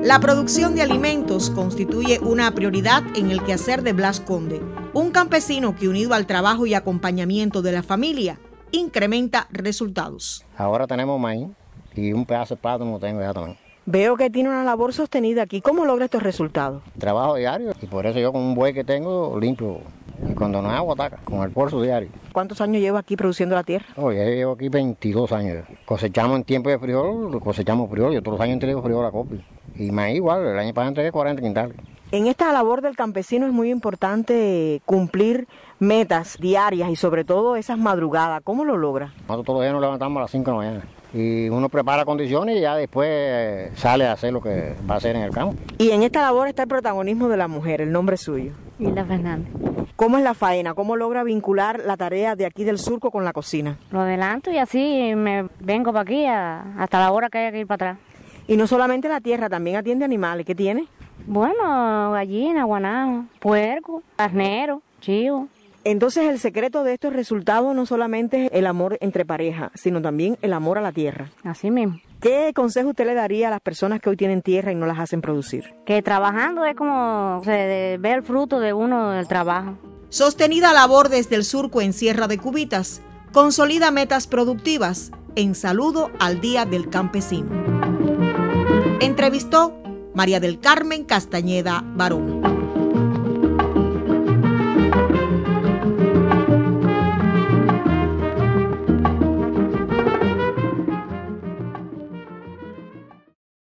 La producción de alimentos constituye una prioridad en el quehacer de Blas Conde, un campesino que, unido al trabajo y acompañamiento de la familia, incrementa resultados. Ahora tenemos maíz y un pedazo de plátano tengo ya también. Veo que tiene una labor sostenida aquí. ¿Cómo logra estos resultados? Trabajo diario y por eso yo con un buey que tengo limpio. Y cuando no hay agua, ataca, con el bolso diario. ¿Cuántos años lleva aquí produciendo la tierra? Ya llevo aquí 22 años. Cosechamos en tiempo de frijol, cosechamos frijol. Yo todos los años entrego frijol a Copi. Y maíz igual, el año pasado entregué 40 quintales. En esta labor del campesino es muy importante cumplir metas diarias y sobre todo esas madrugadas. ¿Cómo lo logra? Nosotros todos los días nos levantamos a las 5 de la mañana. Y uno prepara condiciones y ya después sale a hacer lo que va a hacer en el campo. Y en esta labor está el protagonismo de la mujer, el nombre suyo. Hilda Fernández. ¿Cómo es la faena? ¿Cómo logra vincular la tarea de aquí del surco con la cocina? Lo adelanto y así me vengo para aquí hasta la hora que haya que ir para atrás. Y no solamente la tierra, también atiende animales. ¿Qué tiene? Bueno, gallina, guanajo, puerco, carnero, chivo. Entonces el secreto de estos resultados no solamente es el amor entre pareja, sino también el amor a la tierra. Así mismo. ¿Qué consejo usted le daría a las personas que hoy tienen tierra y no las hacen producir? Que trabajando es como se ve el fruto de uno del trabajo. Sostenida labor desde el surco en Sierra de Cubitas, consolida metas productivas en saludo al Día del Campesino. Entrevistó María del Carmen Castañeda Barón.